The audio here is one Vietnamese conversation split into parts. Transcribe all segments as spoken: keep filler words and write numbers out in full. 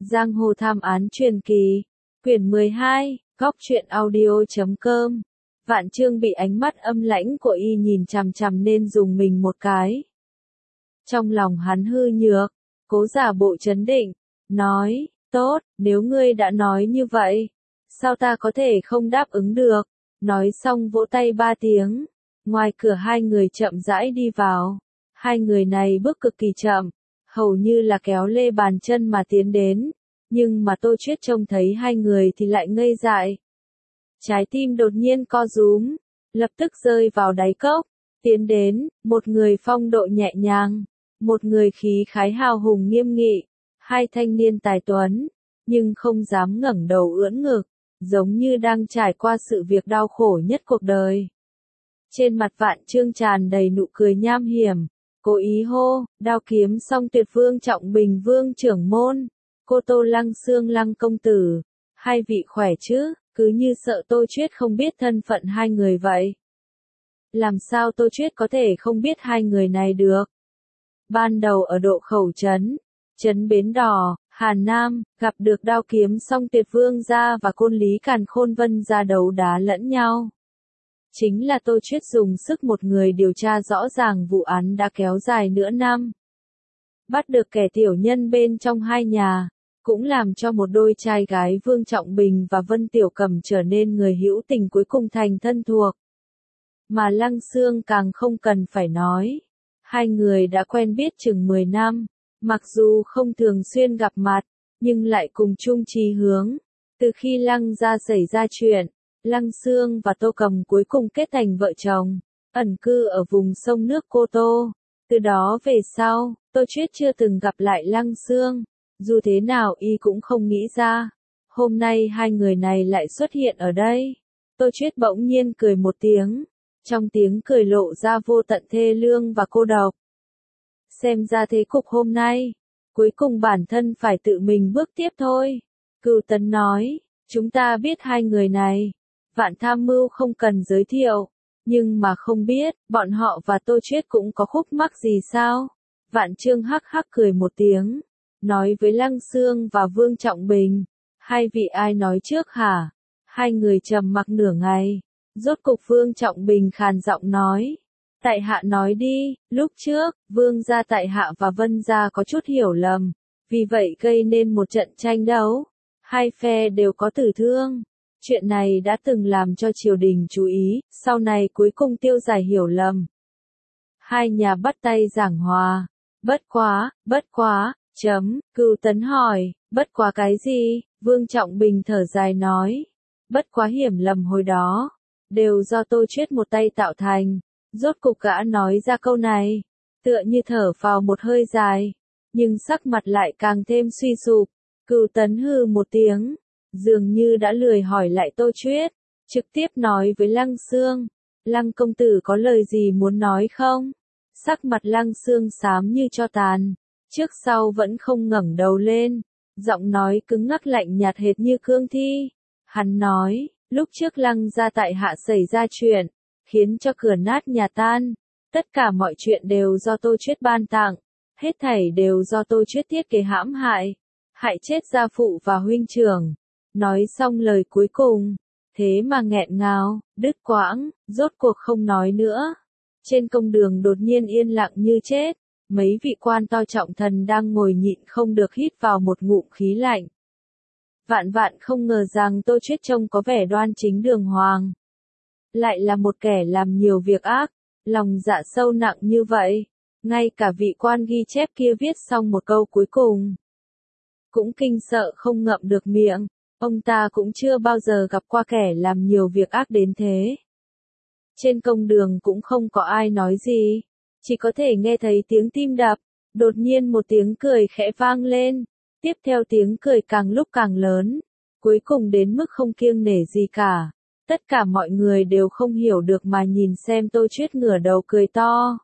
Giang hồ thám án truyền kỳ, quyển mười hai, góc truyện audio chấm com. Vạn Trương bị ánh mắt âm lãnh của y nhìn chằm chằm nên dùng mình một cái. Trong lòng hắn hư nhược, cố giả bộ trấn định, nói, tốt, nếu ngươi đã nói như vậy, sao ta có thể không đáp ứng được, nói xong vỗ tay ba tiếng, ngoài cửa hai người chậm rãi đi vào, hai người này bước cực kỳ chậm, hầu như là kéo lê bàn chân mà tiến đến, nhưng mà Tô Chuyết trông thấy hai người thì lại ngây dại. Trái tim đột nhiên co rúm, lập tức rơi vào đáy cốc, tiến đến, một người phong độ nhẹ nhàng, một người khí khái hào hùng nghiêm nghị, hai thanh niên tài tuấn, nhưng không dám ngẩng đầu ưỡn ngực, giống như đang trải qua sự việc đau khổ nhất cuộc đời. Trên mặt Vạn Trương tràn đầy nụ cười nham hiểm, cố ý hô, đao kiếm song tuyệt vương Trọng Bình vương trưởng môn, cô Tô Lăng Xương Lăng công tử, hai vị khỏe chứ, cứ như sợ Tô Chuyết không biết thân phận hai người vậy. Làm sao Tô Chuyết có thể không biết hai người này được? Ban đầu ở độ khẩu trấn, trấn Bến Đỏ, Hà Nam, gặp được đao kiếm song tuyệt vương gia và côn lý Càn Khôn Vân ra đấu đá lẫn nhau. Chính là Tô Chuyết dùng sức một người điều tra rõ ràng vụ án đã kéo dài nửa năm. Bắt được kẻ tiểu nhân bên trong hai nhà, cũng làm cho một đôi trai gái Vương Trọng Bình và Vân Tiểu Cầm trở nên người hữu tình cuối cùng thành thân thuộc. Mà Lăng Xương càng không cần phải nói. Hai người đã quen biết chừng mười năm, mặc dù không thường xuyên gặp mặt, nhưng lại cùng chung chí hướng. Từ khi Lăng gia xảy ra chuyện, Lăng Xương và Tô Cầm cuối cùng kết thành vợ chồng, ẩn cư ở vùng sông nước Cô Tô. Từ đó về sau, Tô Chuyết chưa từng gặp lại Lăng Xương, dù thế nào y cũng không nghĩ ra. Hôm nay hai người này lại xuất hiện ở đây. Tô Chuyết bỗng nhiên cười một tiếng, trong tiếng cười lộ ra vô tận thê lương và cô độc. Xem ra thế cục hôm nay, cuối cùng bản thân phải tự mình bước tiếp thôi. Cửu Tấn nói, chúng ta biết hai người này, Vạn Tham Mưu không cần giới thiệu, nhưng mà không biết, bọn họ và Tô Chuyết cũng có khúc mắc gì sao? Vạn Trương hắc hắc cười một tiếng, nói với Lăng Xương và Vương Trọng Bình, hai vị ai nói trước hả? Hai người trầm mặc nửa ngày, rốt cục Vương Trọng Bình khàn giọng nói, tại hạ nói đi, lúc trước, Vương gia tại hạ và Vân gia có chút hiểu lầm, vì vậy gây nên một trận tranh đấu, hai phe đều có tử thương. Chuyện này đã từng làm cho triều đình chú ý, sau này cuối cùng tiêu giải hiểu lầm. Hai nhà bắt tay giảng hòa, bất quá, bất quá, chấm, Cửu Tấn hỏi, bất quá cái gì? Vương Trọng Bình thở dài nói, bất quá hiểm lầm hồi đó, đều do Tô Chuyết một tay tạo thành. Rốt cục gã nói ra câu này, tựa như thở vào một hơi dài, nhưng sắc mặt lại càng thêm suy sụp. Cửu Tấn hừ một tiếng, dường như đã lười hỏi lại Tô Chuyết, trực tiếp nói với Lăng Xương, Lăng công tử có lời gì muốn nói không? Sắc mặt Lăng Xương xám như tro tàn, trước sau vẫn không ngẩng đầu lên, giọng nói cứng ngắc lạnh nhạt hệt như cương thi. Hắn nói, lúc trước Lăng gia tại hạ xảy ra chuyện, khiến cho cửa nát nhà tan, tất cả mọi chuyện đều do Tô Chuyết ban tặng, hết thảy đều do Tô Chuyết thiết kế hãm hại, hại chết gia phụ và huynh trưởng. Nói xong lời cuối cùng, thế mà nghẹn ngào, đứt quãng, rốt cuộc không nói nữa. Trên công đường đột nhiên yên lặng như chết, mấy vị quan to trọng thần đang ngồi nhịn không được hít vào một ngụm khí lạnh. Vạn vạn không ngờ rằng Tô Chuyết trông có vẻ đoan chính đường hoàng, lại là một kẻ làm nhiều việc ác, lòng dạ sâu nặng như vậy. Ngay cả vị quan ghi chép kia viết xong một câu cuối cùng, cũng kinh sợ không ngậm được miệng. Ông ta cũng chưa bao giờ gặp qua kẻ làm nhiều việc ác đến thế. Trên công đường cũng không có ai nói gì, chỉ có thể nghe thấy tiếng tim đập, đột nhiên một tiếng cười khẽ vang lên, tiếp theo tiếng cười càng lúc càng lớn, cuối cùng đến mức không kiêng nể gì cả. Tất cả mọi người đều không hiểu được mà nhìn xem Tô Chuyết ngửa đầu cười to.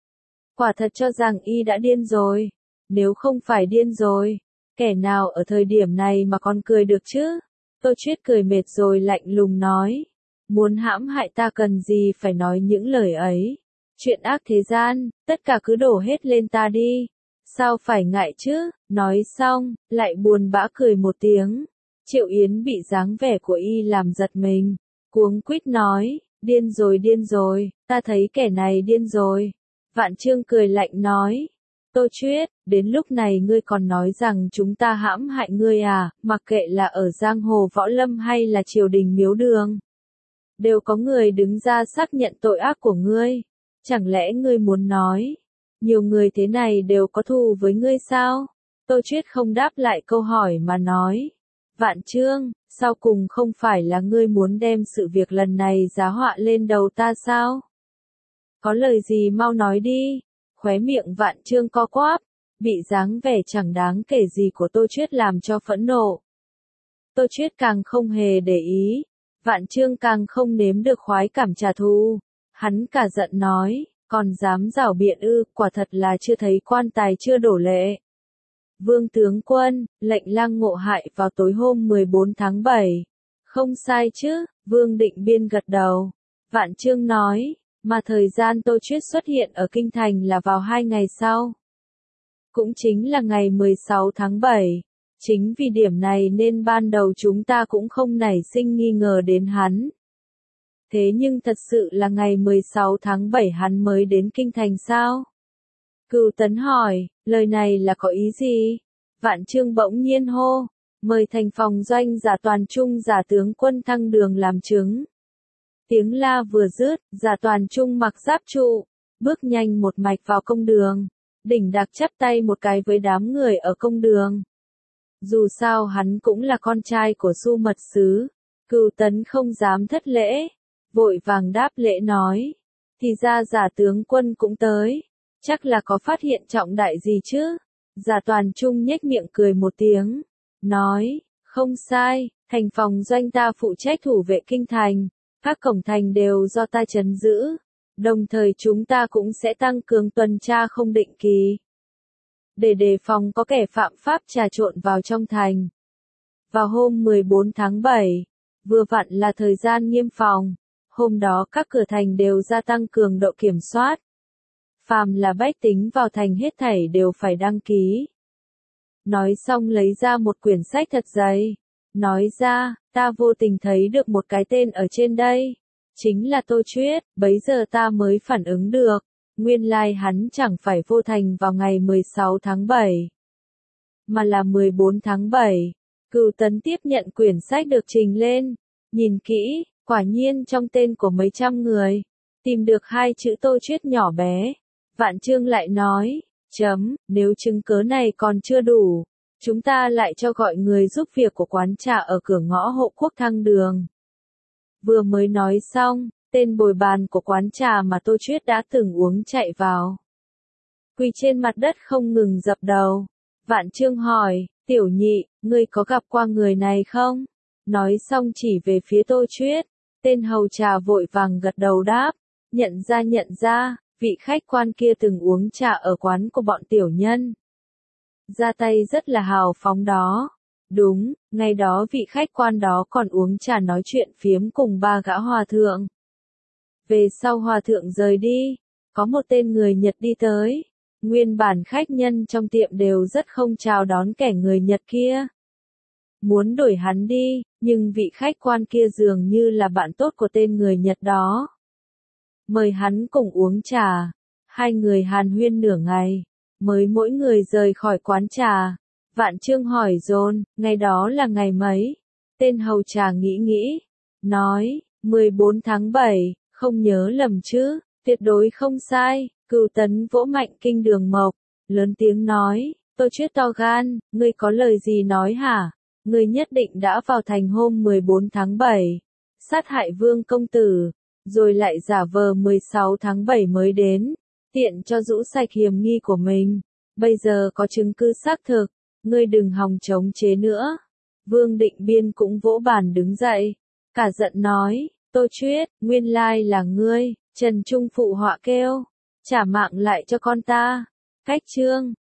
Quả thật cho rằng y đã điên rồi, nếu không phải điên rồi, kẻ nào ở thời điểm này mà còn cười được chứ? Tô Chuyết cười mệt rồi lạnh lùng nói, muốn hãm hại ta cần gì phải nói những lời ấy. Chuyện ác thế gian, tất cả cứ đổ hết lên ta đi. Sao phải ngại chứ, Nói xong, lại buồn bã cười một tiếng. Triệu Yến bị dáng vẻ của y làm giật mình, cuống quýt nói, điên rồi điên rồi, ta thấy kẻ này điên rồi. Vạn Trương cười lạnh nói, Tô Chuyết, đến lúc này ngươi còn nói rằng chúng ta hãm hại ngươi à, mặc kệ là ở giang hồ võ lâm hay là triều đình miếu đường. Đều có người đứng ra xác nhận tội ác của ngươi. Chẳng lẽ ngươi muốn nói, nhiều người thế này đều có thù với ngươi sao? Tô Chuyết không đáp lại câu hỏi mà nói, Vạn Trương, sau cùng không phải là ngươi muốn đem sự việc lần này giá họa lên đầu ta sao? Có lời gì mau nói đi. Khóe miệng Vạn Trương co quắp, bị dáng vẻ chẳng đáng kể gì của Tô Chuyết làm cho phẫn nộ. Tô Chuyết càng không hề để ý, Vạn Trương càng không nếm được khoái cảm trả thù. Hắn cả giận nói, còn dám rảo biện ư, quả thật là chưa thấy quan tài chưa đổ lệ. Vương tướng quân, lệnh Lăng Ngộ hại vào tối hôm mười bốn tháng bảy. Không sai chứ, Vương Định Biên gật đầu. Vạn Trương nói, mà thời gian Tô Chuyết xuất hiện ở Kinh Thành là vào hai ngày sau. Cũng chính là ngày mười sáu tháng bảy. Chính vì điểm này nên ban đầu chúng ta cũng không nảy sinh nghi ngờ đến hắn. Thế nhưng thật sự là ngày mười sáu tháng bảy hắn mới đến Kinh Thành sao? Cửu Tấn hỏi, lời này là có ý gì? Vạn Trương bỗng nhiên hô, mời thành phòng doanh Giả Toàn Trung giả tướng quân Thăng Đường làm chứng. Tiếng la vừa dứt, Giả Toàn Trung mặc giáp trụ, bước nhanh một mạch vào công đường, đỉnh đạc chắp tay một cái với đám người ở công đường. Dù sao hắn cũng là con trai của Xu Mật Sứ, Cửu Tấn không dám thất lễ, vội vàng đáp lễ nói, thì ra Giả tướng quân cũng tới, chắc là có phát hiện trọng đại gì chứ? Giả Toàn Trung nhếch miệng cười một tiếng, nói, không sai, thành phòng doanh ta phụ trách thủ vệ kinh thành, các cổng thành đều do ta trấn giữ, đồng thời chúng ta cũng sẽ tăng cường tuần tra không định kỳ, để đề phòng có kẻ phạm pháp trà trộn vào trong thành. Vào hôm mười bốn tháng bảy, vừa vặn là thời gian nghiêm phòng, hôm đó các cửa thành đều gia tăng cường độ kiểm soát. Phàm là bách tính vào thành hết thảy đều phải đăng ký. Nói xong lấy ra một quyển sách thật dày, nói ra, ta vô tình thấy được một cái tên ở trên đây, chính là Tô Chuyết, bấy giờ ta mới phản ứng được, nguyên lai hắn chẳng phải vô thành vào ngày mười sáu tháng bảy, mà là mười bốn tháng bảy. Cửu Tấn tiếp nhận quyển sách được trình lên, nhìn kỹ, quả nhiên trong tên của mấy trăm người, tìm được hai chữ Tô Chuyết nhỏ bé. Vạn Trương lại nói, chấm, nếu chứng cớ này còn chưa đủ, chúng ta lại cho gọi người giúp việc của quán trà ở cửa ngõ Hộ Quốc Thăng Đường. Vừa mới nói xong, tên bồi bàn của quán trà mà Tô Chuyết đã từng uống chạy vào. Quỳ trên mặt đất không ngừng dập đầu. Vạn Trương hỏi, tiểu nhị, ngươi có gặp qua người này không? Nói xong chỉ về phía Tô Chuyết, tên hầu trà vội vàng gật đầu đáp, nhận ra nhận ra. Vị khách quan kia từng uống trà ở quán của bọn tiểu nhân. Ra tay rất là hào phóng đó. Đúng, ngày đó vị khách quan đó còn uống trà nói chuyện phiếm cùng ba gã hòa thượng. Về sau hòa thượng rời đi, có một tên người Nhật đi tới. Nguyên bản khách nhân trong tiệm đều rất không chào đón kẻ người Nhật kia. Muốn đuổi hắn đi, nhưng vị khách quan kia dường như là bạn tốt của tên người Nhật đó. Mời hắn cùng uống trà. Hai người hàn huyên nửa ngày, mới mỗi người rời khỏi quán trà. Vạn Trương hỏi dồn, ngày đó là ngày mấy? Tên hầu trà nghĩ nghĩ, nói, mười bốn tháng bảy, không nhớ lầm chứ, tuyệt đối không sai. Cửu Tấn vỗ mạnh kinh đường mộc, lớn tiếng nói, Tô Chuyết to gan, ngươi có lời gì nói hả? Ngươi nhất định đã vào thành hôm mười bốn tháng bảy, sát hại Vương công tử. Rồi lại giả vờ mười sáu tháng bảy mới đến, tiện cho rũ sạch hiểm nghi của mình. Bây giờ có chứng cứ xác thực, ngươi đừng hòng chống chế nữa. Vương Định Biên cũng vỗ bàn đứng dậy, cả giận nói, Tô Chuyết, nguyên lai là ngươi. Trần Trung phụ họa kêu, trả mạng lại cho con ta. Cách chương